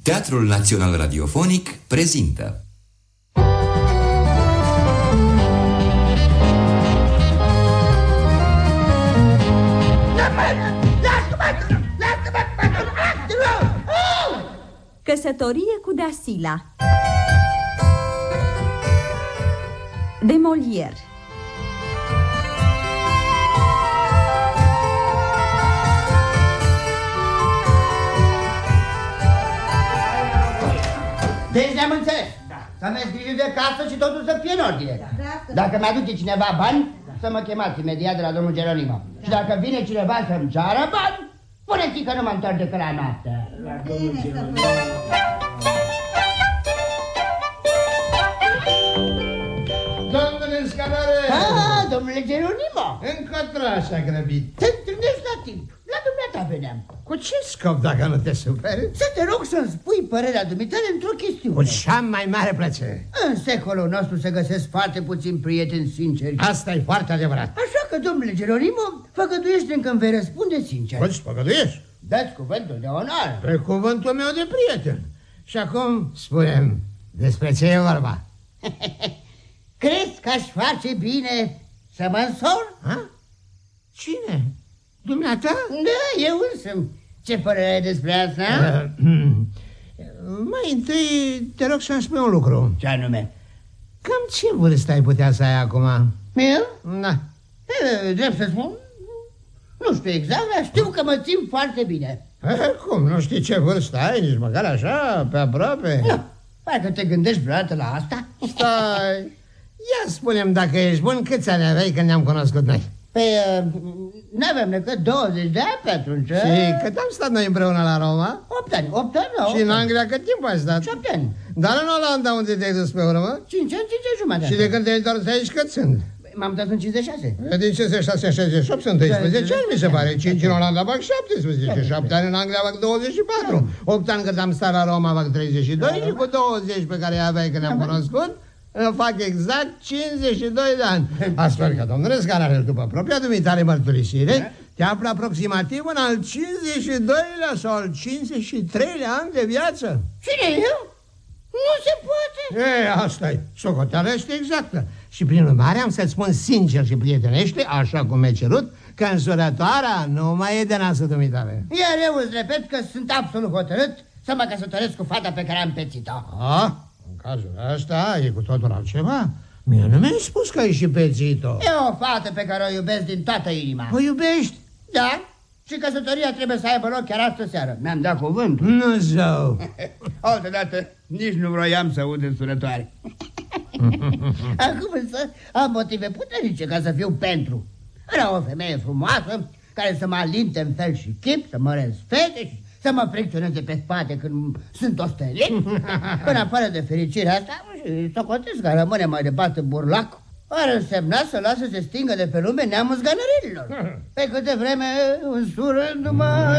Teatrul Național Radiofonic prezintă Căsătorie cu Dasila de Molière. Deci ne-am înțeles. Să aveți grijă de casă și totul să fie în ordine. Dacă mi-aduce cineva bani, să mă chemați imediat de la domnul Geronimo. Și dacă vine cineva să-mi ceară bani, spuneți că nu mă întorc decât la noapte. Domnule Scanare! Domnule Geronimo! Încotro așa grăbit? Te întâlnești la timp. La dumneata veneam. Cu ce scop, dacă nu te superi? Să te rog să-mi spui părerea dumitale într-o chestiune. Cu cea mai mare plăcere. În secolul nostru se găsesc foarte puțini prieteni sinceri. Asta e foarte adevărat. Așa că, domnule Geronimo, făgăduiește-mi că îmi vei răspunde sincer. Poți făgăduiești? Dați cuvântul de onoare. Pe cuvântul meu de prieten. Și acum spune-mi, despre ce e vorba? Crezi că aș face bine să mă însor? Ha? Cine? Dumneata? Da, eu însumi. Ce părere ai despre asta? Mai întâi te rog să-mi spui un lucru. Ce anume? Cam ce vârstă ai putea să ai acum? Eu? Da. Drept să spun, nu știu exact, dar știu că mă țin foarte bine. Cum? Nu știi ce vârstă ai? Nici măcar așa, pe aproape? Nu, parcă te gândești vreodată la asta? Stai. Ia spune-mi, dacă ești bun, câți ani aveai când ne-am cunoscut noi? Păi, n-aveam decât 20 de ani pe atunci. Și cât am stat noi împreună la Roma? 8 ani, 8 ani, 8 Și în Anglia cât timp ai stat? 7 ani. Dar în Olanda unde te-ai dus pe urmă? 5 ani, 5 ani jumătate. Și de când te-ai întors aici cât sunt? M-am dat în 56. Din 56 în 68 sunt 12 ani, mi se pare. 5 în Olanda fac 17, 7 ani în Anglia fac 24, 8 ani cât am stat la Roma fac 32 și cu 20 pe care aveai când ne-am cunoscut fac exact 52 de ani. Astfel că, domnule Scanarel, după propria dumitare mărturisire, te află aproximativ în al 52-lea sau al 53-lea an de viață. Cine eu? Nu se poate. Asta e. Socoteala este exactă. Și prin urmare am să-ți spun sincer și prietenește, așa cum mi-ai cerut, că însurătoarea nu mai e de nasul dumitare. Iar eu îți repet că sunt absolut hotărât să mă căsătoresc cu fata pe care am pețit-o. În cazul ăsta e cu totul altceva. Mie nu mi-ai spus că ai și pețit-o. E o fată pe care o iubesc din toată inima. O iubești? Da. Și căsătoria trebuie să aibă loc chiar astă seară. Mi-am dat cuvântul. Nu zău. Altădată nici nu vroiam să aud însurătoare. Acum însă am motive puternice ca să fiu pentru. Era o femeie frumoasă care să mă alinte în fel și chip, să mă respecte și să mă fricționeze pe spate când sunt osterit. În afară de fericirea asta, socotesc că rămâne mai departe burlac. Ar însemna să lasă să se stingă de pe lume neamul zganărilor. Pe câte vreme însurându-mă...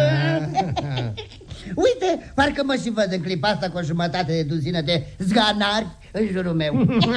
Uite, parcă mă și văd în clipa asta cu o jumătate de duzină de zganari în jurul meu.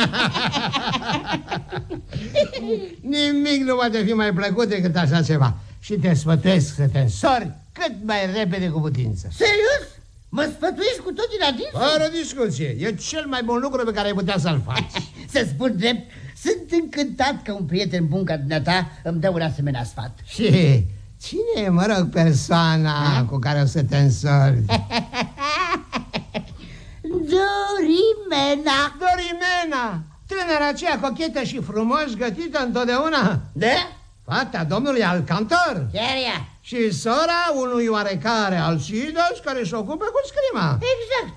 Nimic nu poate fi mai plăcut decât așa ceva. Și te sfătuiesc să te însori cât mai repede cu putință. Serios? Mă sfătuiești cu tot din adinsul? Fără discuție. E cel mai bun lucru pe care ai putea să-l faci. Să spun drept, sunt încântat că un prieten bun ca dumneata îmi dă un asemenea sfat. Și cine e, mă rog, persoana cu care o să te însori? Dorimena. Dorimena, tânăra aceea cochetă și frumos gătită întotdeauna. Da? Fata domnului Alcantor. Chiar ea. Și sora unui oarecare Alcides care se ocupă cu scrima. Exact.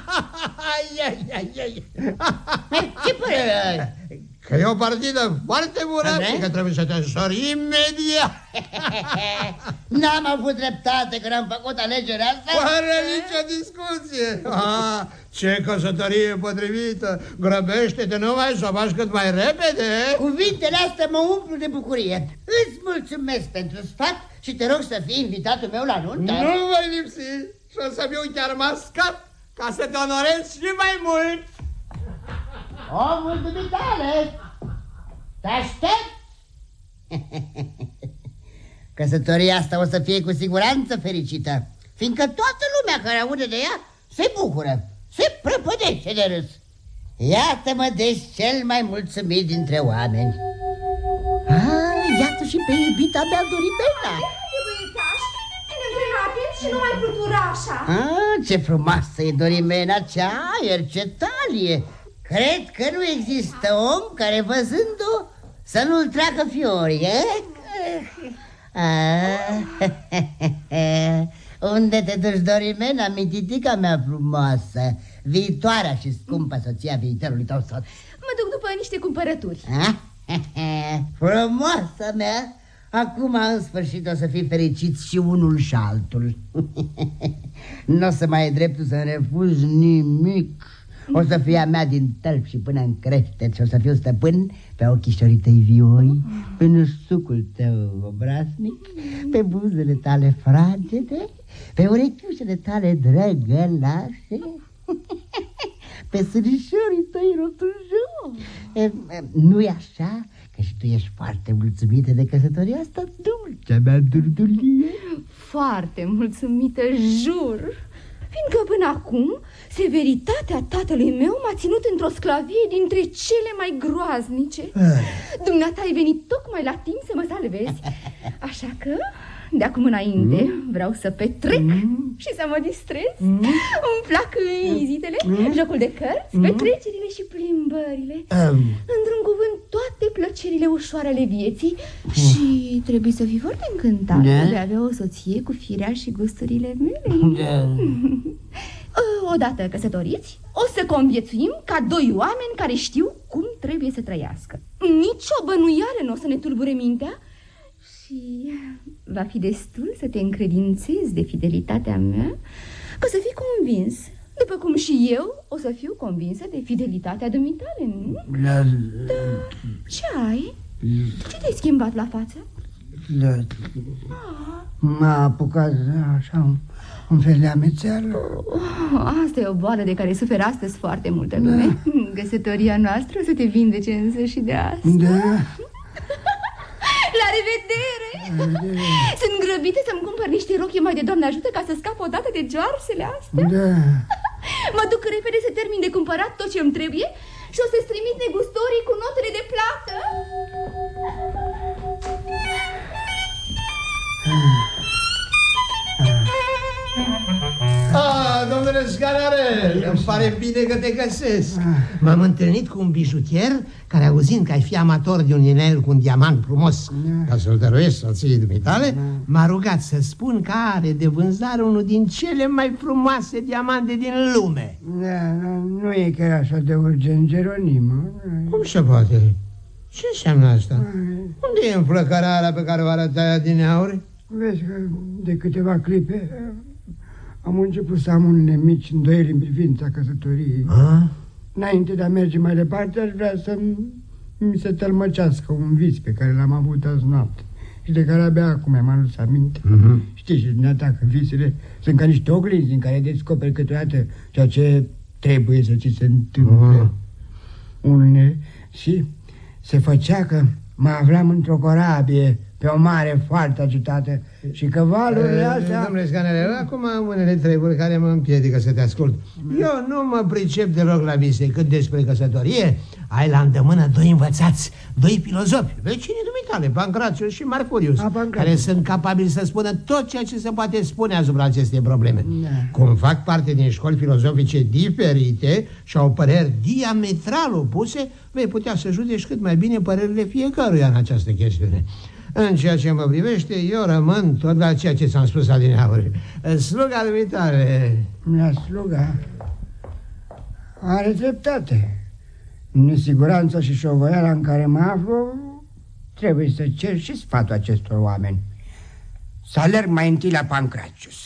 Ce părere ai? Că e o partidă foarte bună și că trebuie să te însori imediat. N-am avut dreptate când am făcut alegerea asta? Fără nicio discuție. Ce căsătorie potrivită. Grăbește-te numai să o faci cât mai repede. Cuvintele astea mă umplu de bucurie. Îți mulțumesc pentru sfat și te rog să fii invitatul meu la nuntă. Nu voi lipsi și o să fiu chiar mascat ca să te onorez și mai mult. Omul dumitale, te aștept. Căsătoria asta o să fie cu siguranță fericită, fiindcă toată lumea care aude de ea se bucură, se prăpădește de râs. Iată-mă deci cel mai mulțumit dintre oameni. Iată și pe iubita mea Dorimena. Și nu mai flutura așa. Ce frumoasă e Dorimena, ce aer, ce talie. Cred că nu există om care văzând-o să nu-l treacă fiorii. Unde te duci, Dorimena, mititica mea frumoasă, viitoarea și scumpă soția viitorului tău soț? Mă duc după niște cumpărături. Frumoasa mea, acum în sfârșit o să fii fericiți și unul și altul. Nu o să mai ai dreptul să-mi refuzi nimic. O să fie a mea din tălp și până în creștet. Și o să fiu stăpân pe ochișorii tăi vioi, pe năsucul tău obraznic, pe buzele tale fragede, pe urechiușele tale drăgălașe, pe sânișorii tăi rotunjori. Nu-i așa? Că și tu ești foarte mulțumită de căsătoria asta, dulcea mea Durdulie? Foarte mulțumită, jur. Fiindcă până acum severitatea tatălui meu m-a ținut într-o sclavie dintre cele mai groaznice. Dumneata ai venit tocmai la timp să mă salvezi. Așa că de acum înainte vreau să petrec și să mă distrez. Îmi plac vizitele, jocul de cărți, petrecerile și plimbările. Într-un cuvânt, toate plăcerile ușoare ale vieții. Și trebuie să fii foarte încântat de a avea o soție cu firea și gusturile mele. Odată căsătoriți, o să conviețuim ca doi oameni care știu cum trebuie să trăiască. Nici o bănuială nu o să ne tulbure mintea. Și va fi destul să te încredințezi de fidelitatea mea, ca să fii convins, după cum și eu o să fiu convinsă de fidelitatea dumitale, nu? Da. Ce ai? Ce te-ai schimbat la față? M-a apucat așa un fel de amețeală. Asta e o boală de care suferă astăzi foarte multă lume. Găsătoria noastră o să te vindece însă și de asta. Da. La revedere! Sunt grăbită să-mi cumpăr niște rochi mai de Doamne ajută ca să scap odată de joarsele astea. Da. Mă duc repede să termin de cumpărat tot ce îmi trebuie și o să-ți trimit negustorii cu notele de plată. Domnule Sganarel, îmi pare bine că te găsesc. M-am întâlnit cu un bijutier care, auzind că ai fi amator de un inel cu un diamant frumos, ca să-l dăruiești soției dumitale, m-a rugat să spun că are de vânzare unul din cele mai frumoase diamante din lume. Nu e chiar așa de urgent, Geronimo. Cum se poate? Ce înseamnă asta? Unde e înflăcărarea pe care o arătai adineauri? Vezi că de câteva clipe am început să am unele mici îndoieli în privința căsătoriei. Înainte de a merge mai departe, aș vrea să mi se tălmăcească un vis pe care l-am avut azi noapte și de care abia acum mi-am adus aminte. Știi și dumneata că visele sunt ca niște oglinzi în care descoperi câteodată ceea ce trebuie să ți se întâmple. Unele și se făcea că mă aflam într-o corabie pe o mare foarte agitată și că valurile astea... Domnule Sganarel, acum am unele treburi care mă împiedică să te ascult. Eu nu mă pricep deloc la vise. Cât despre căsătorie, ai la îndemână doi învățați, doi filozofi, vecinii dumitale, Pancrațius și Marfurius, care sunt capabili să spună tot ceea ce se poate spune asupra acestei probleme. Cum fac parte din școli filozofice diferite și au păreri diametral opuse, vei putea să judeci cât mai bine părerile fiecăruia în această chestiune. În ceea ce mă privește, eu rămân tot la ceea ce ți-am spus adineauri. Sluga dumitale. La sluga are dreptate. În nesiguranța și șovăiala în care mă aflu, trebuie să cer și sfatul acestor oameni. Să alerg mai întâi la Pancrațius.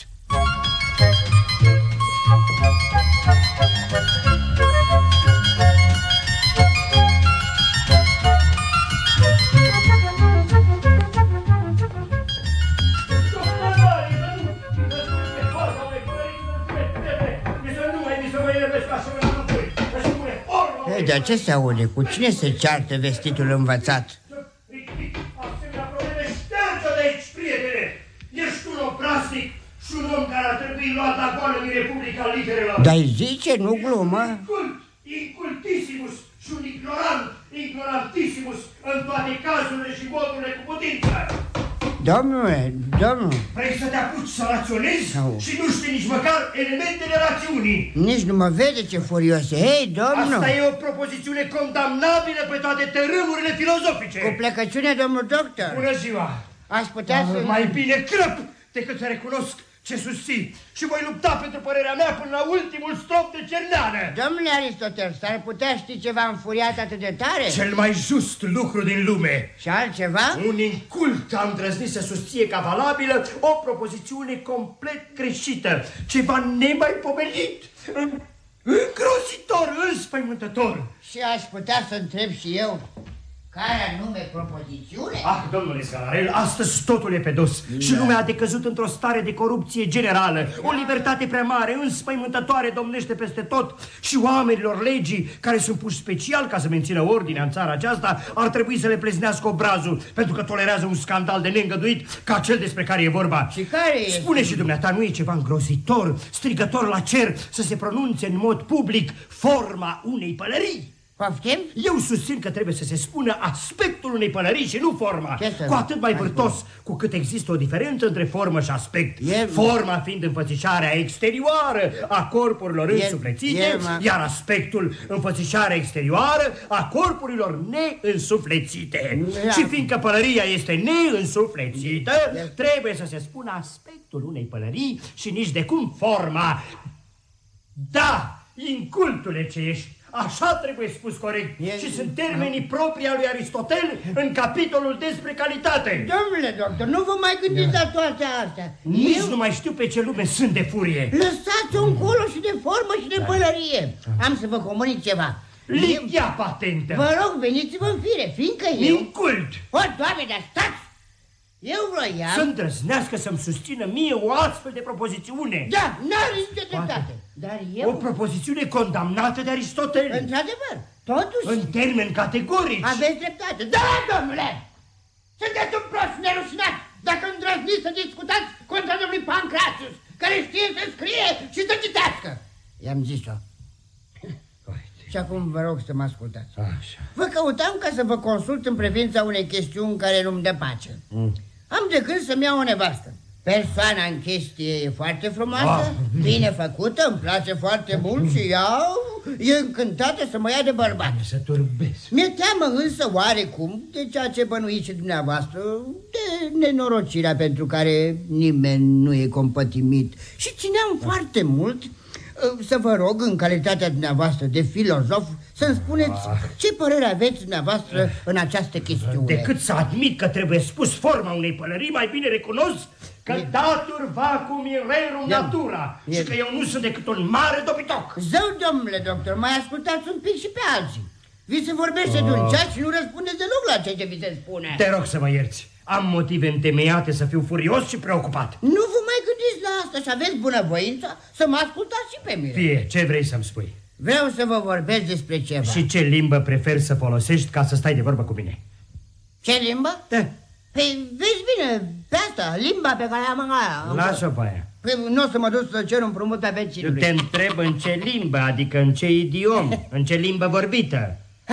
De ce se aude? Cu cine se ceartă vestitul învățat? Asemenea probleme, șterge de aici, prietene! Ești un obraznic și un om care ar trebui luat la goală din Republica Literelor. Dar zice, nu glumă. Incultissimus și un ignorantissimus în toate cazurile și modurile cu putință. Domnule, Vrei să te apuci să raționezi și nu știi nici măcar elementele rațiunii. Nici nu mă vede ce furios e. Hei, domnul! Asta e o propozițiune condamnabilă pe toate tărâmurile filozofice. Cu plecăciune, domnul doctor. Bună ziua! Aș putea să... Mai bine crăp decât să recunosc ce susțin și voi lupta pentru părerea mea până la ultimul strop de cerneală. Domnule Aristotel, s-ar putea ști ceva înfuriat atât de tare? Cel mai just lucru din lume. Și altceva? Un incult a îndrăznit să susție ca valabilă o propozițiune complet greșită, ceva nemaipomenit, îngrozitor, înspăimântător. Și aș putea să întreb și eu, care anume propozițiune? Ah, domnule Scalarel, astăzi totul e pe dos și lumea a decăzut într-o stare de corupție generală. O libertate prea mare, înspăimântătoare domnește peste tot și oamenilor legii, care sunt puși special ca să mențină ordinea în țara aceasta, ar trebui să le pleznească obrazul, pentru că tolerează un scandal de neîngăduit ca cel despre care e vorba. Și care e? Spune și dumneata, nu e ceva îngrozitor, strigător la cer, să se pronunțe în mod public forma unei pălării? Poftim? Eu susțin că trebuie să se spună aspectul unei pălării și nu forma. Cu atât mai vârtos cu cât există o diferență între formă și aspect. Forma fiind înfățișarea exterioară a corpurilor însuflețite, iar aspectul înfățișarea exterioară a corpurilor neînsuflețite. Și fiindcă pălăria este neînsuflețită, trebuie să se spună aspectul unei pălării și nici de cum forma. Da, incultule ce ești! Așa trebuie spus corect. Și sunt termenii proprii al lui Aristotel în capitolul despre calitate. Domnule doctor, nu vă mai gândiți la toate astea. Nici nu mai știu pe ce lume sunt de furie. Lăsați-o încolo și de formă și de pălărie. Am să vă comunic ceva. Lichia patentă. Vă rog, veniți-vă în fire, fiindcă eu... Incult. O, Doamne, dar stați! Eu vroiam... Să îndrăznească să-mi susțină mie o astfel de propozițiune. Da, n-are nicio dreptate. Dar eu... O propozițiune condamnată de Aristotel. Într-adevăr, totuși... În termeni categorici. Aveți dreptate. Da, domnule! Sunteți un prost nerușinat dacă îndrăzniți să discutați contra domnului Pancratius, care știe să scrie și să citească. I-am zis-o. Și acum vă rog să mă ascultați. Așa. Vă căutam ca să vă consult în privința unei chestiuni care nu-mi dă pace. Am de gând să-mi iau o nevastă. Persoana în chestie e foarte frumoasă, bine făcută, îmi place foarte mult și ea e încântată să mă ia de bărbat. Să turbezi. Mi-e teamă însă oarecum de ceea ce bănuiți și dumneavoastră, de nenorocirea pentru care nimeni nu e compătimit. Și țineam foarte mult să vă rog, în calitatea dumneavoastră de filozof, să-mi spuneți ce părere aveți dumneavoastră în această chestiune. Decât să admit că trebuie spus forma unei pălării, mai bine recunosc că datur vacum in rerum natura și că eu nu sunt decât un mare dobitoc. Zău, domnule doctor, mai ascultați un pic și pe alții. Vi se vorbește de un ceas și nu răspundeți deloc la ceea ce vi se spune. Te rog să mă ierți. Am motive întemeiate să fiu furios și preocupat. Nu vă mai gândiți la asta și aveți bunăvoința să mă ascultați și pe mine. Fie, ce vrei să-mi spui? Vreau să vă vorbesc despre ceva. Și ce limbă preferi să folosești ca să stai de vorbă cu mine? Ce limbă? Da. Păi vezi bine, pe asta, limba pe care am aia. Lasă-o pe aia. Păi nu o să mă duc să cer un împrumut pe vecinului. Te întreb în ce limbă, adică în ce idiom, în ce limbă vorbită.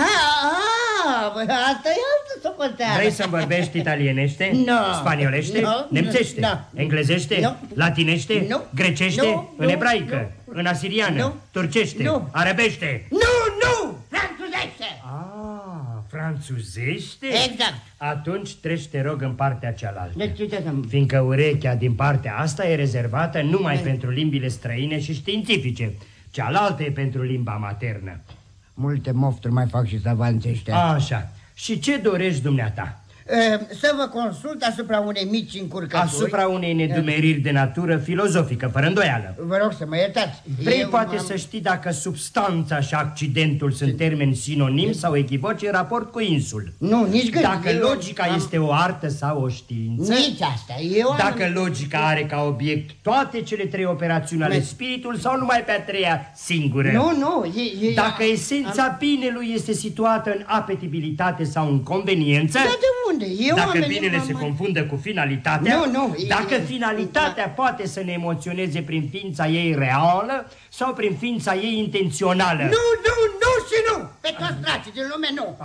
Asta e altă socoteală. Vrei să vorbești italienește? No. Spaniulește? No. Nemțește? No. Englezește? No. Latinește? No. Grecește? No. În ebraică? No. În asiriană? No. Turcește? No. Arabește? Nu! Franțuzește! Franțuzește? Exact. Atunci treci, te rog, în partea cealaltă. Deci, uite-mi. Fiindcă urechea din partea asta e rezervată numai pentru limbile străine și științifice. Cealaltă e pentru limba maternă. Multe mofturi mai fac și savanții ăștia. Așa. Și ce dorești dumneata? Să vă consult asupra unei mici încurcături. Asupra unei nedumeriri de natură filozofică, fără îndoială. Vă rog să mă iertați. Vrei poate să știi dacă substanța și accidentul sunt termeni sinonimi sau echivoci în raport cu insul. Nu, nici gând. Dacă logica este o artă sau o știință. Nici asta. Dacă logica are ca obiect toate cele trei operațiuni ale spiritului sau numai pe a treia singură. Nu. Dacă esența binelui este situată în apetibilitate sau în conveniență. Dar de unde? Dacă binele se confundă cu finalitatea, dacă finalitatea poate să ne emoționeze prin ființa ei reală sau prin ființa ei intențională. Nu și nu! Pe toți dracii din lume nu!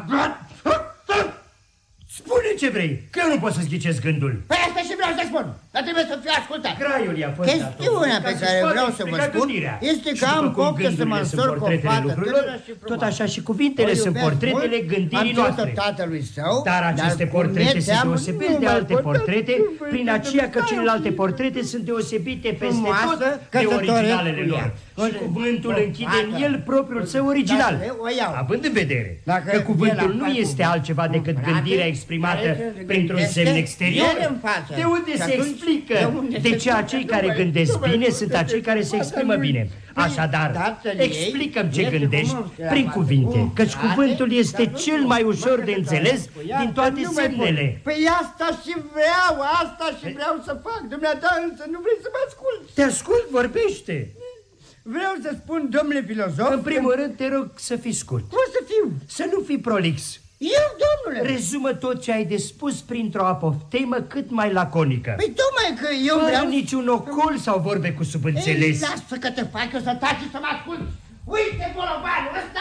Spune ce vrei, că eu nu pot să-ți ghicesc gândul. Păi asta și vreau să spun, dar trebuie să fiu ascultat. Graiul i-a fost chestiunea pe care vreau să vă spun este că am poftă să mă însor cu o fată tânără și frumoasă. Tot așa și cuvintele sunt portretele gândirii noastre. Tatălui său, dar aceste portrete se deosebesc de alte portrete prin aceea că celelalte portrete sunt deosebite peste tot de originalele lor. Și cuvântul închide în el propriul său original, având în vedere că cuvântul nu este altceva decât gândirea exprimată printr-un semn exterior, de unde se explică de ce acei care gândesc bine sunt acei care se exprimă bine. Așadar, explicăm ce gândești prin cuvinte, căci cuvântul este cel mai ușor de înțeles din toate semnele. Păi asta și vreau să fac, dumneata însă nu vrei să mă asculți. Te ascult, vorbește. Vreau să spun, domnule filozof... În primul rând, te rog să fii scurt. Cum să fiu? Să nu fii prolix. Eu, domnule? Rezumă tot ce ai de spus printr-o apoftemă cât mai laconică. Păi tocmai că eu fără vreau... niciun ocol sau vorbe cu subînțeles. Ei, lasă că te fac eu să taci și să mă ascult. Uite, bolovanul ăsta...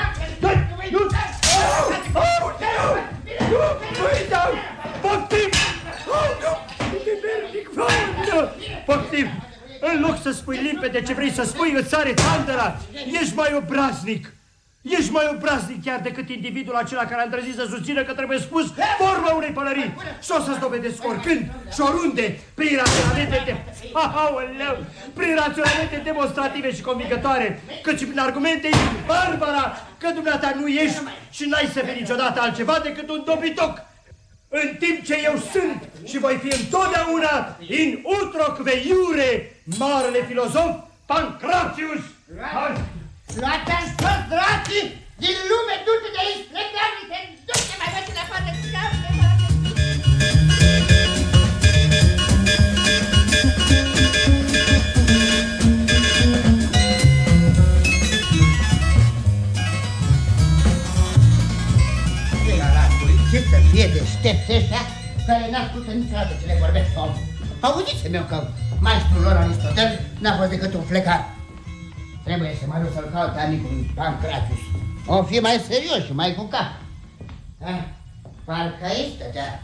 Poftim! Poftim! În loc să spui limpede ce vrei să spui, îți sare țandăra. Ești mai obraznic. Ești mai obraznic chiar decât individul acela care a îndrăzit să susțină că trebuie spus forma unei pălării. Și o să-ți dovedesc oricând și oriunde prin raționamente demonstrative și convingătoare, cât și prin argumente barbara că dumneata nu ești și n-ai să fii niciodată altceva decât un dobitoc. În timp ce eu sunt și voi fi întotdeauna in utroc veiure, marele filozof Pancratius. Luați-aș toți dracii din lume, du-te de aici, plecați-te, du-te mai văd la față, ce să fie deștepți ăștia care n-ascultă niciodată ce le vorbesc om. Auziți-mi eu că maestrul lor Aristotel n-a fost decât un flecar. Trebuie să mă duc să-l caut amicul Pancratius. O fi mai serios și mai cu cap. Parcă aici stătea.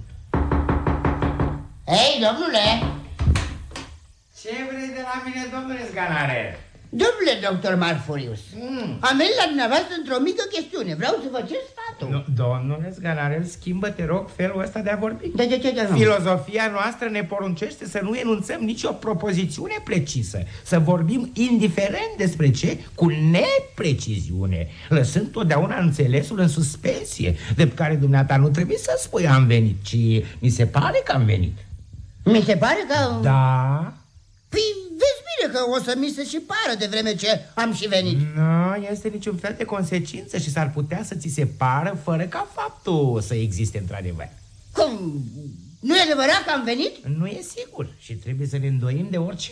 Ei, domnule! Ce vrei de la mine, domnule Zganare? Domnule doctor Marfurius, am venit la dumneavoastră într-o mică chestiune. Vreau să vă cer sfatul. Nu, domnule Zganarel, schimbă, te rog, felul ăsta de a vorbi. De ce? Filozofia noastră ne poruncește să nu enunțăm nicio propozițiune precisă, să vorbim indiferent despre ce, cu nepreciziune, lăsând totdeauna înțelesul în suspensie, de care dumneata nu trebuie să spui am venit, ci mi se pare că am venit. Mi se pare că... Da... Păi vezi bine că o să mi se și pară de vreme ce am și venit. Nu este niciun fel de consecință și s-ar putea să ți se pară fără ca faptul să existe într-adevăr. Cum? Nu e adevărat că am venit? Nu e sigur și trebuie să ne îndoim de orice.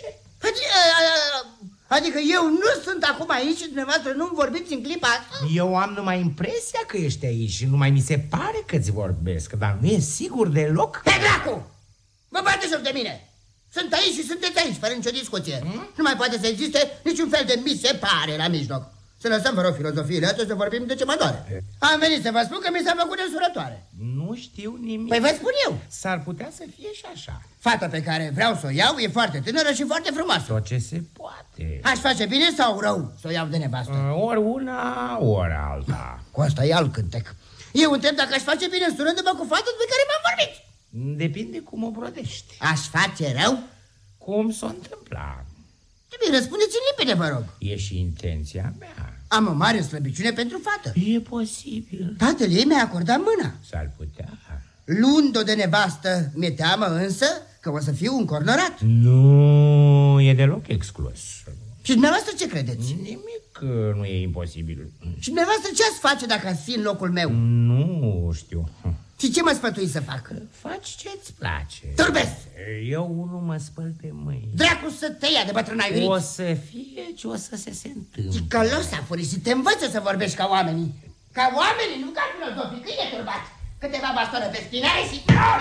Adică eu nu sunt acum aici și dumneavoastră nu-mi vorbiți în clipa asta? Eu am numai impresia că ești aici și numai mi se pare că-ți vorbesc, dar nu e sigur deloc. Pe dracu! Vă bate joc de mine! Sunt aici și sunteți aici, fără nicio discuție. Nu mai poate să existe niciun fel de mi se pare la mijloc. Să lăsăm, vă rog, filozofiile astea să vorbim de ce mă doare. Am venit să vă spun că mi s-a făcut însurătoare. Nu știu nimic. Păi vă spun eu. S-ar putea să fie și așa. Fata pe care vreau să o iau e foarte tânără și foarte frumoasă. Tot ce se poate. Aș face bine sau rău să o iau de nevastă? Ori una, ori alta. Cu asta e alt cântec. Eu întreb dacă aș face bine însurându-mă cu fata pe care m-am vorbit. Depinde cum o brodești. Aș face rău? Cum s-o întâmpla? Bine, răspundeți-mi limpede, vă rog. E și intenția mea. Am o mare slăbiciune pentru fată. E posibil. Tatăl ei mi-a acordat mâna. S-ar putea. Luând-o de nevastă, mi-e teamă însă că o să fiu încornorat. Nu e deloc exclus. Și dumneavoastră ce credeți? Nimic nu e imposibil. Și dumneavoastră ce ați face dacă ați fi în locul meu? Nu știu. Și ce mă sfătui să fac? Faci ce-ți place. Turbesc! Eu unul mă spăl pe mâini. Dracu să te ia de bătrâna iurit. O să fie ce o să se întâmple. Și călos, Afurii, și te învăță să vorbești ca oamenii. Ca oamenii, nu ca filozofii, că e turbat. câteva bastoane pe spinare și...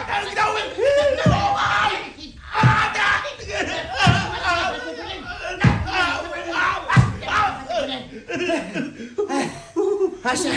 Așa.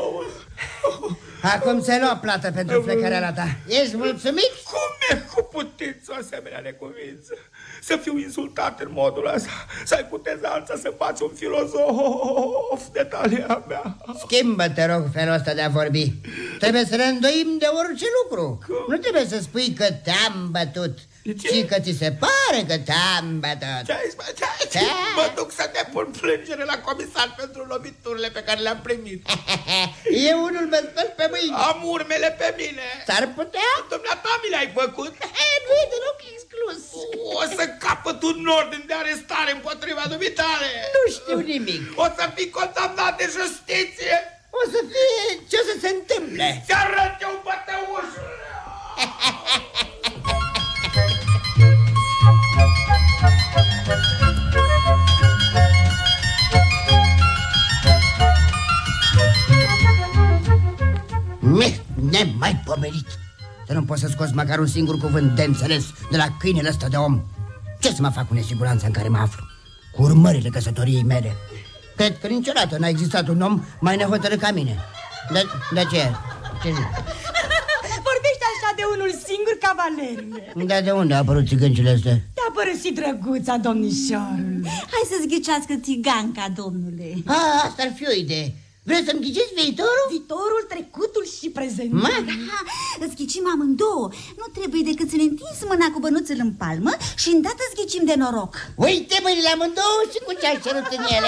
Acum ți-ai luat plată pentru flecăreala ta. Ești mulțumit? Cum e cu putință o asemenea necuvință? Să fiu insultat în modul ăsta, să ai cutezanța să faci un filozof de talia mea. Schimbă-te, rog, felul ăsta de a vorbi. Trebuie să ne îndoim de orice lucru. Cum? Nu trebuie să spui că te-am bătut, ci că ți se pare că te-am bătut. Ce? Mă duc să depun plângere la comisar pentru loviturile pe care le-am primit. Eu unul mă spăl pe mâini. Am urmele pe mine. S-ar putea? Dumneata mi le-ai făcut. Nu e deloc exclus. O să capăt un ordin de arestare împotriva dumitale. Nu știu nimic. O să fii condamnat de justiție. O să fie... ce o să se întâmple? Ți arăt eu bătăușul. Nemaipomenit. Să nu poți să scoți măcar un singur cuvânt de înțeles de la câinele ăsta de om. Ce să mă fac cu nesiguranța în care mă aflu? Cu urmările căsătoriei mele. Cred că niciodată n-a existat un om mai nehotărât ca mine. De ce? Ce zic? Vorbești așa de unul singur, cavalerule. Dar de unde a apărut țigăncile astea? Te-a părăsit drăguța, domnișorul. Hai să-ți ghicească țiganca, domnule. Asta ar fi o idee. Vrei să-mi ghicezi viitorul? Viitorul, trecutul și prezentul. Da, îți ghicim amândouă. Nu trebuie decât să ne întinzi mâna cu bănuțul în palmă și îndată îți ghicim de noroc. Uite mâinile amândouă și cu ce ai cerut în ele.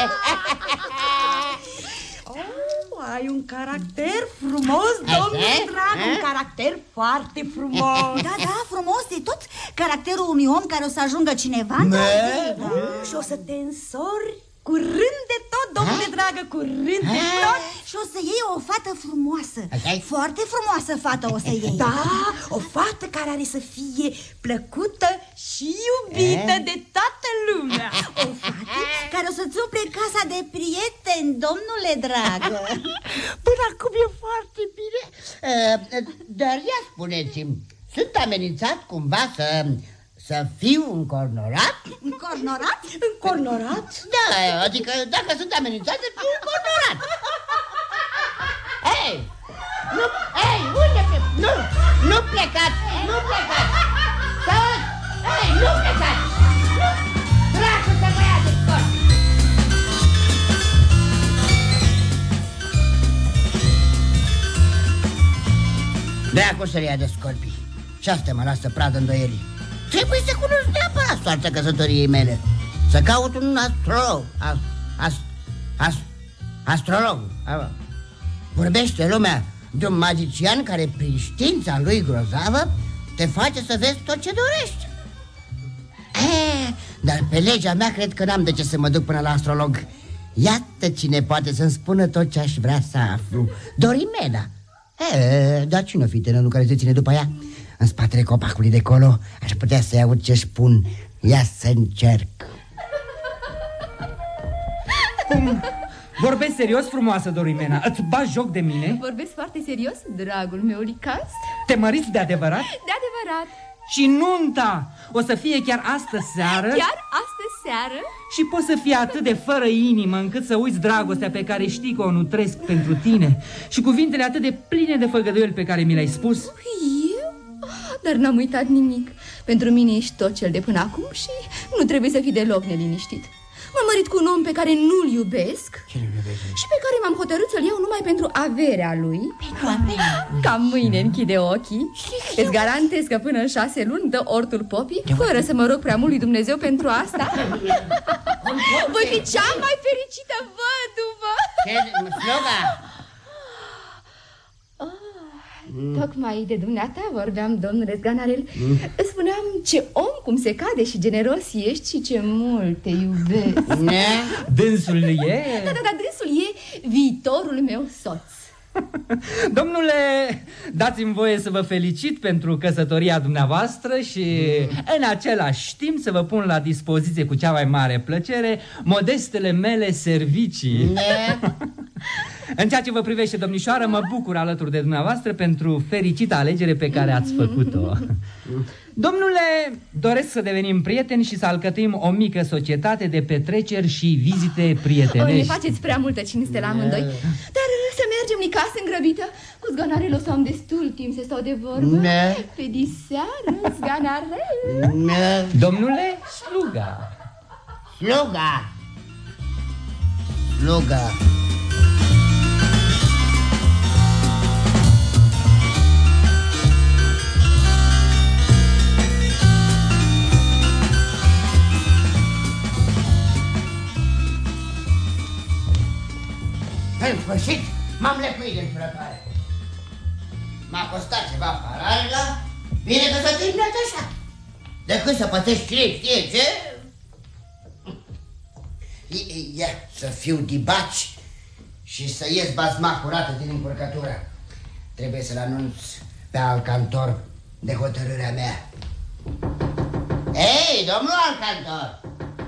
Ai un caracter frumos, domnule drag, un caracter foarte frumos. Da, frumos de tot. Caracterul unui om care o să ajungă cineva. Și o să te însori curând de tot, domnule dragă, curând de tot. Și o să iei o fată frumoasă. Foarte frumoasă fată o să iei. Da, o fată care are să fie plăcută și iubită de toată lumea. O fată care o să-ți umple casa de prieteni, domnule dragă. Până acum e foarte bine. Dar ia spuneți-mi, sunt amenințat cumva să fiu încornorat? Încornorat? Încornorat? Da, adică dacă sunt amenințat să fiu încornorat. Hei! Unde plecați? Nu plecați! Nu plecați! Stați! Hei, nu plecați! Dracu să mă ia de scot! Dracu să-l ia de scorpii. Și asta mă lasă pradă îndoielii. Trebuie să cunosc neapărat soarta căsătoriei mele. Să caut un astrolog. Vorbește lumea de un magician care prin știința lui grozavă te face să vezi tot ce dorești. Dar pe legea mea cred că n-am de ce să mă duc până la astrolog. Iată cine poate să-mi spună tot ce aș vrea să aflu. Dorimena. Dar cine-o fi tânărul care se ține după ea? În spatele copacului de colo aș putea să-i aud ce spun. Ia să încerc. Cum? Vorbesc serios, frumoasă Dorimena? Îți bagi joc de mine? Vorbesc foarte serios, dragul meu Licast. Te măriți de adevărat? De adevărat. Și nunta o să fie chiar astă seară? Chiar astă seară? Și poți să fii atât de fără inimă încât să uiți dragostea pe care știi că o nutresc pentru tine și cuvintele atât de pline de făgăduieli pe care mi le-ai spus? Eu? Dar n-am uitat nimic. Pentru mine ești tot cel de până acum și nu trebuie să fii deloc neliniștit. M-am mărit cu un om pe care nu-l iubesc și pe care m-am hotărât să-l iau numai pentru averea lui. Ca mâine închide ochii. Îți garantez că până în 6 luni dă ortul popii, fără să mă rog prea mult lui Dumnezeu pentru asta. Voi fi cea mai fericită văduvă. Sloga! Tocmai de dumneata vorbeam, domnule Zganarel. Spuneam ce om cum se cade și generos ești și ce mult te iubesc. Dânsul e? Da, dânsul e viitorul meu soț. Domnule, dați-mi voie să vă felicit pentru căsătoria dumneavoastră și în același timp să vă pun la dispoziție cu cea mai mare plăcere modestele mele servicii. În ceea ce vă privește, domnișoară, mă bucur alături de dumneavoastră pentru fericită alegere pe care ați făcut-o. Domnule, doresc să devenim prieteni și să alcătuim o mică societate de petreceri și vizite prietenești. Ne faceți prea multă cinste la amândoi. Dar să mergem în casă îngrăbită. Cu zganarele o să am destul timp să stau de vorbă. Pe diseară, zganarel. Domnule, sluga. Sluga. Sluga. În sfârșit, m-am lepuit din frăcare. M-a costat ceva farajla, bine că s-a terminat așa. Decât să pătești cine știe ce... Ia să fiu dibaci și să ies basma curată din încurcătură. Trebuie să-l anunț pe Alcantor de hotărârea mea. Ei, domnul Alcantor!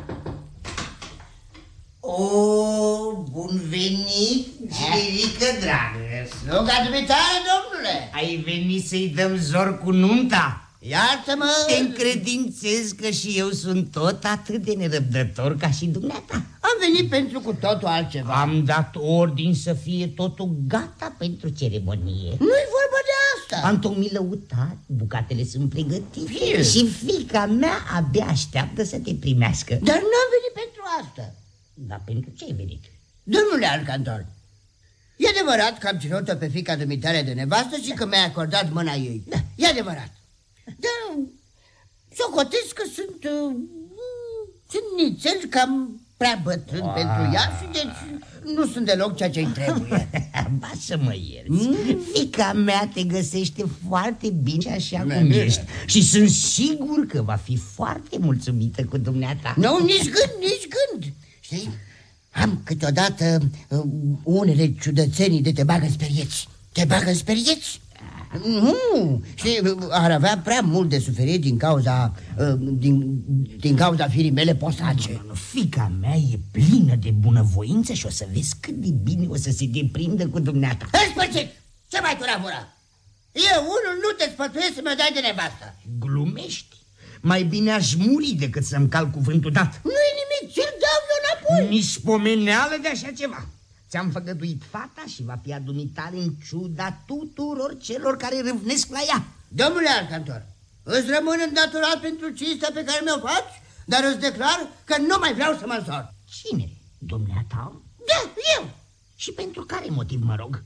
O, bun venit, generică dragă. Sluga dumitare, domnule. Ai venit să-i dăm zor cu nunta? Iartă-mă. Te încredințez că și eu sunt tot atât de nerăbdător ca și dumneata. Am venit pentru cu totul altceva. Am dat ordin să fie totul gata pentru ceremonie. Nu-i vorba de asta. Am tocmit lăutat, bucatele sunt pregătite și fiica mea abia așteaptă să te primească. Dar n-am venit pentru asta. Dar pentru ce ai venit? Domnule Alcantor, e adevărat că am ținut-o pe fiica dumitare de nevastă și că mi-ai acordat mâna ei. Da, e adevărat. Dar socotesc că sunt nițel cam prea bătrân pentru ea și deci nu sunt deloc ceea ce-i trebuie. Ba să mă ierți. Fiica mea te găsește foarte bine așa cum ești și sunt sigur că va fi foarte mulțumită cu dumneata. Nu, nici gând, nici gând. Știi, am câteodată unele ciudățenii de te bagă în sperieți. Te bagă în sperieți? Nu, știi, ar avea prea mult de suferit din cauza din cauza firii mele posace. Fiica mea e plină de bunăvoință și o să vezi cât de bine o să se deprindă cu dumneata. În sfârșit, ce mai turavura? Eu unul nu te sfătuiesc să mă dai de nevastă. Glumești? Mai bine aș muri decât să-mi calc cuvântul dat. Nu-i nimic, ți-l dau eu înapoi. Nici pomeneală de așa ceva. Ți-am făgăduit fata și va fi a dumitare în ciuda tuturor celor care râvnesc la ea. Domnule Alcantor, îți rămân îndatorat pentru cinstea pe care mi-o faci, dar îți declar că nu mai vreau să mă însor. Cine? Dumneata? Da, eu. Și pentru care motiv, mă rog?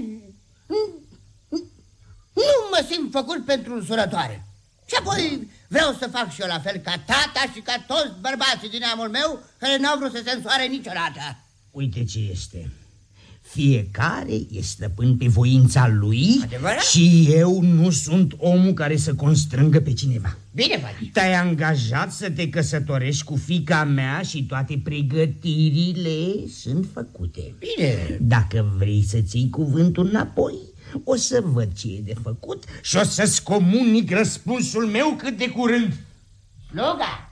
Nu mă simt făcut pentru însurătoare. Și apoi vreau să fac și eu la fel ca tata și ca toți bărbații din neamul meu care n-au vrut să se însoare niciodată. Uite ce este. Fiecare e stăpân pe voința lui. Adevărat? Și eu nu sunt omul care să constrângă pe cineva. Bine faci. Te-ai angajat să te căsătorești cu fiica mea și toate pregătirile sunt făcute. Bine. Dacă vrei să-ți iei cuvântul înapoi, o să văd ce e de făcut și o să-ți comunic răspunsul meu cât de curând. Sluga!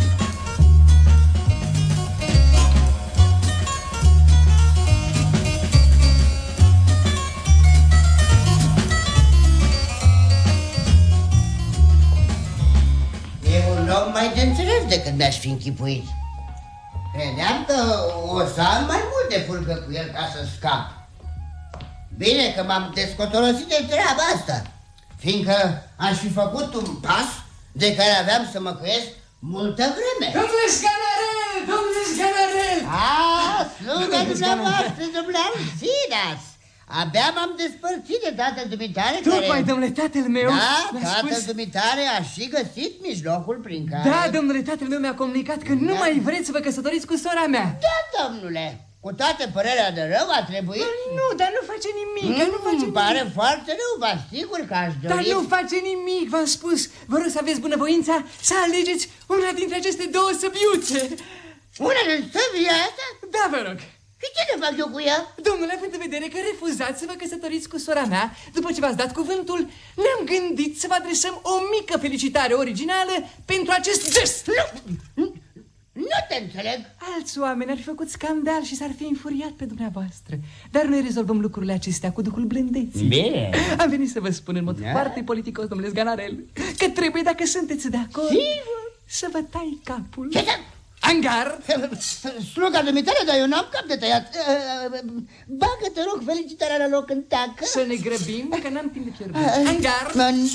E un om mai de înțeles decât mi-aș fi închipuit. Credeam că o să am mai multe fulgă cu el ca să scap. Bine că m-am descotorosit de treaba asta, fiindcă aș fi făcut un pas de care aveam să mă căiesc multă vreme. Domnule Sganarel! Domnule Sganarel! Sluga dumneavoastră, domnule Alcidas! Abia m-am despărțit de tatăl dumitare care... Tocmai, domnule, tatăl meu... Da, tatăl dumitare a și găsit mijlocul prin care... Da, domnule, tatăl meu mi-a comunicat că nu mai vreți să vă căsătoriți cu sora mea. Da, domnule, cu toată părerea de rău a trebuit... Dar nu face nimic, nu face nimic. Îmi pare foarte rău, vă asigur că aș dori... Dar nu face nimic, v-am spus. Vă rog să aveți bunăvoința să alegeți una dintre aceste două săbiuțe. Una din săbii asta? Da, vă rog. Și ce ne fac eu cu ea? Domnule, având în vedere că refuzați să vă căsătoriți cu sora mea, după ce v-ați dat cuvântul, ne-am gândit să vă adresăm o mică felicitare originală pentru acest gest. Nu te înțeleg. înțeleg. Alți oameni ar fi făcut scandal și s-ar fi înfuriat pe dumneavoastră. Dar noi rezolvăm lucrurile acestea cu duhul blândeții. Bine. Am venit să vă spun în mod foarte politicos, domnule Zganarel, că trebuie, dacă sunteți de acord, să vă tai capul. Angar! Sluga dumitare, dar eu n-am cap de tăiat. Bagă, te rog, felicitarea la loc în tacă. Să ne grăbim, că n-am timp de pierdut. Angar!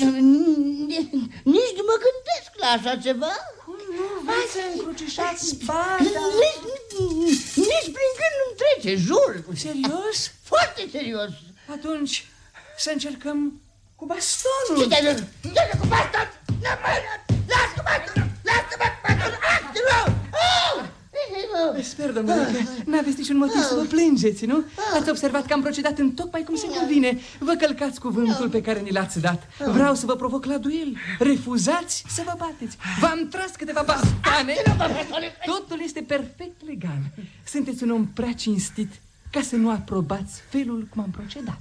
Nici nu mă gândesc la așa ceva. Nu v-ați încrucișat spada. Nici prin gând nu-mi trece, jur. Serios? Foarte serios. Atunci să încercăm cu bastonul. Ce te-ai cu baston? Las cu bastonul! Lasă-mă cu bastonul! Te rog! Sper, domnule, că n-aveți niciun motiv să vă plângeți, nu? Ați observat că am procedat în tocmai cum se cuvine. Vă călcați cuvântul pe care ni l-ați dat. Vreau să vă provoc la duel. Refuzați să vă bateți. V-am tras câteva bastoane. Totul este perfect legal. Sunteți un om prea cinstit ca să nu aprobați felul cum am procedat.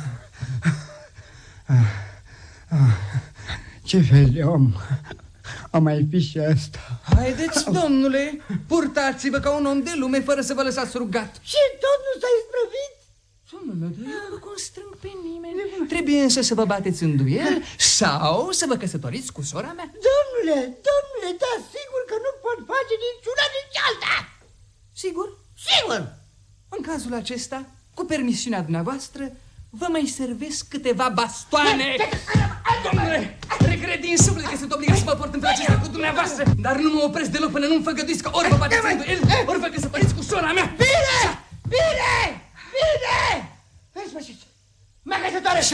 Ce fel de om a mai fi și asta? Haideți, domnule, purtați-vă ca un om de lume fără să vă lăsați rugat. Și tot nu s-a isprăvit? Domnule, eu nu constrâng pe nimeni. Trebuie însă să vă bateți în duel sau să vă căsătoriți cu sora mea. Domnule, da, sigur că nu pot face niciuna nici alta. Sigur? Sigur. În cazul acesta, cu permisiunea dumneavoastră, vă mai servesc câteva bastoane. Domnule, regret din suflet că sunt obligat să vă port într-o acesta cu dumneavoastră, dar nu mă opresc deloc până nu-mi făgăduiți că ori vă bateți în duel, ori vă căsătoriți cu sora mea. Bine! În sfârșit, mă căsătoresc!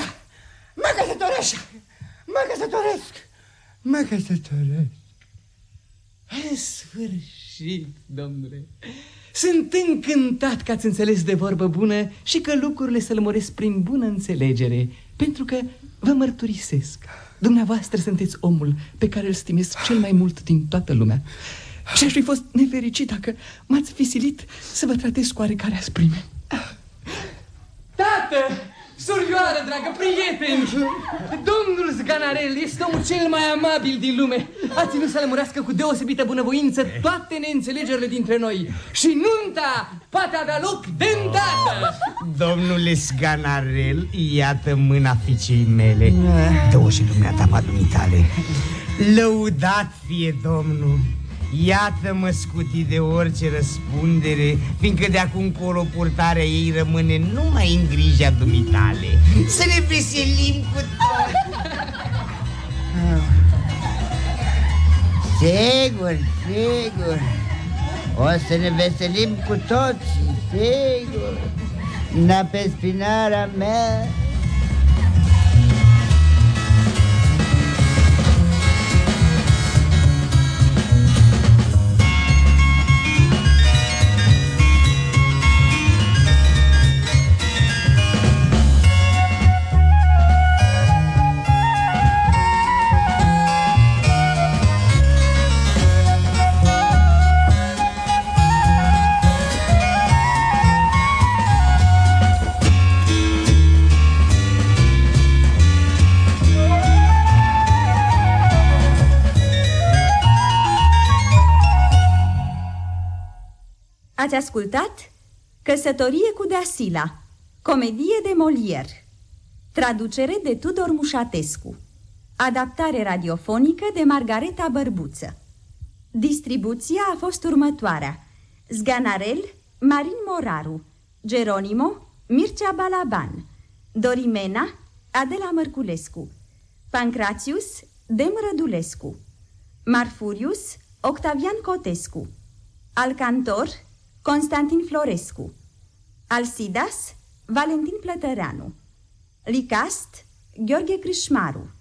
În sfârșit, domnule. Sunt încântat că ați înțeles de vorbă bună și că lucrurile se lămuresc prin bună înțelegere, pentru că vă mărturisesc, dumneavoastră sunteți omul pe care îl stimez cel mai mult din toată lumea. Și aș fi fost nefericit dacă m-ați fi silit să vă tratez cu oarecare asprime. Tată! Surioară, dragă, prieteni! Domnul Zganarel este omul cel mai amabil din lume. A ținut să lămurească cu deosebită bunăvoință toate neînțelegerile dintre noi. Și nunta poate avea loc de îndată. Domnule Zganarel, iată mâna fiicei mele. Dă-o și dumneata, pa dumitale. Lăudat fie Domnul. Iată-mă scutit de orice răspundere, fiindcă de acum încolo purtarea ei rămâne numai în grija dumitale. Să ne veselim cu toți. Sigur. O să ne veselim cu toți, sigur. Na pe spinarea mea. Ați ascultat Căsătorie cu Deasila, comedie de Molière, traducere de Tudor Mușatescu, adaptare radiofonică de Margareta Bărbuță. Distribuția a fost următoarea: Zganarel, Marin Moraru, Geronimo, Mircea Balaban, Dorimena, Adela Mărculescu, Pancratius, Dem Rădulescu, Marfurius, Octavian Cotescu, Alcantor, Constantin Florescu, Alcidas, Valentin Plătăreanu, Licast, Gheorghe Crișmaru,